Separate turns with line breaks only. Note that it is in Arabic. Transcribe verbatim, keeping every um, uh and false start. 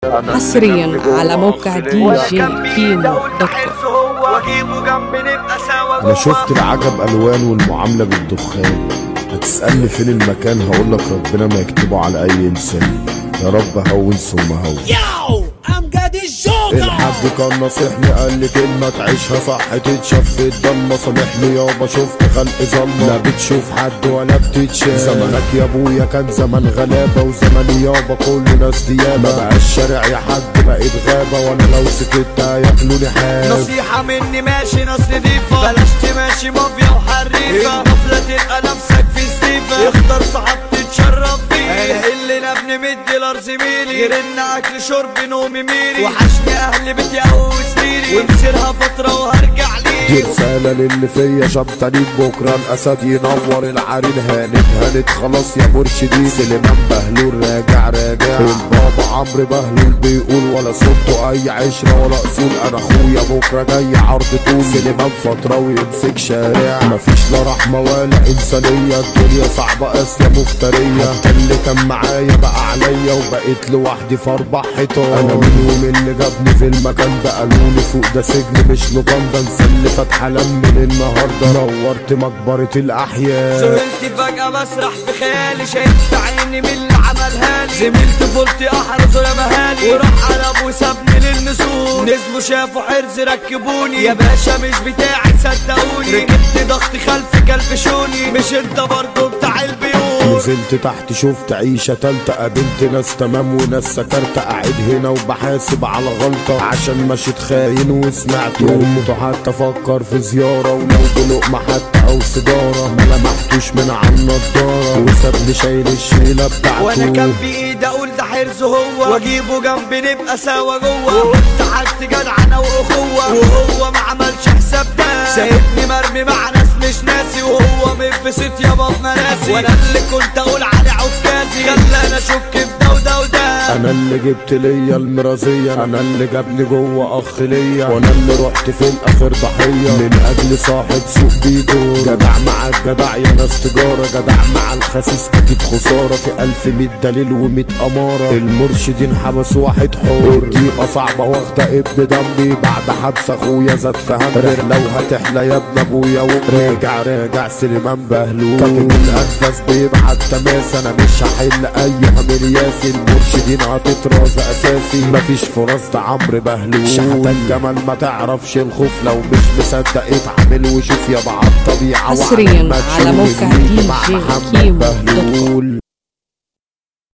حصريا على موقع دي جي كيمو دوت كوم.
انا شفت العجب الوان والمعامله بالدخان. هتسألني فين المكان هقولك ربنا ما يكتبه على اي انسان. يا رب هون ثم هون.
ياو امجد الجوكر
الحاج كان نصيحني قال لي كلمه تعيشها صح تتشاف في الضلمه. سامحني يابا شفت خلق ظلمه، لا بتشوف حد ولا بتتشاف. زمانك يا ابويا كان زمان غلابه، وزماني يابا كل ناس ديابه. ما بقاش شارع يا حد بقيت غابه، وانا لو سكت هياكلوني حاب.
نصيحه مني ماشي ناس نضيفه، بلاش تماشي مافيا وحريفه. الطفله تلقى نفسك في ستيفه، اختار صاحب تتشرف بيه. انا اللي نبني مية دولار زميلي، غيرنا اكل شرب نومي ميري. وحشني اهل بيتي او سريري، ومسيرها فتره وهرجع ليه.
دي رساله للي فيا شبطانين بكره الاسد ينور العرين. هانت هانت خلاص يا مرشدين. سليمان بهلول راجع راجع. البابا عمرو بهلول بيقول ولا صوته اي عشره ولا اصول. انا اخويا بكره جاي عرض طول. سليمان فتره ويمسك شارع، مفيش لا رحمه ولا انسانيه. الدنيا صعبه قاسيه مفتريه. حتى اللي كان معايا بقى عليا، وبقيت لوحدي في اربع حيطان. انا مين ومين اللي جابني في المكان ده؟ قالولي فوق ده سجن مش لوكاندا. انسان فاتحه لم من النهارده، نورت مقبره الاحياء.
سهلت فجاه بسرح في خيالي، شايف عيني من اللي عملها لي. زميل طفولتي احرزه يا مهالي، وراح قلب وسابني للنسور. نزلوا شافوا حرز ركبوني، يا باشا مش بتاعي صدقوني. ركبت ضغط خلف كلبشوني، مش انت برضه بتاع البيوت.
نزلت تحت شفت عيشة تالتة، قابلت ناس تمام وناس سكرت. قاعد هنا وبحاسب على غلطة، عشان مشيت خاين وسمعت. يا حتى افكر في زيارة، ولو بلقمة حتى او سيجارة. ما لمحتوش من على النضارة، وسابني شايل الشيلة بتاعته.
وانا كان بايدي اقول ده حرزه هو، واجيبه جنبي نبقى سوا جوه. وقلت حاجتي جدعنة واخوة، وهو ما عملش حساب ده. سايبني مرمي مع ناس مش ناسي، وهو متبسط يابا بمراسي. وانا اللي كنت اقول عليه عكازي، خلاني اشك في ده وده وده.
انا اللي جبت ليا المرازية، انا اللي جابني جوه اخ ليا. وانا اللي رحت فين اخر ضحية، من اجل صاحب سوق بيدور. جدع مع الجدع يا ناس تجارة، جدع مع الخسيس اكيد خسارة. في الف مية دليل ومية امارة، المرشدين حبس واحد حور. الضيقة صعبة واخدة ابن دمي، بعد حبس اخويا زاد في همي. لو هتحلى يا ابن ابويا وراجع راجع. سليمان بهلول كاتب الانفاس بيبعت تماس. انا مش هحل اي همل ياسي، المرشدين هتتراز اساسي. مفيش فرص ده عمرو بهلول. شحتة الجمال ما تعرفش الخوف، لو مش مصدق اتعامل وشوف يا بعض الطبيعة.
حصريا على موقع دي جي كيمو دوت كوم.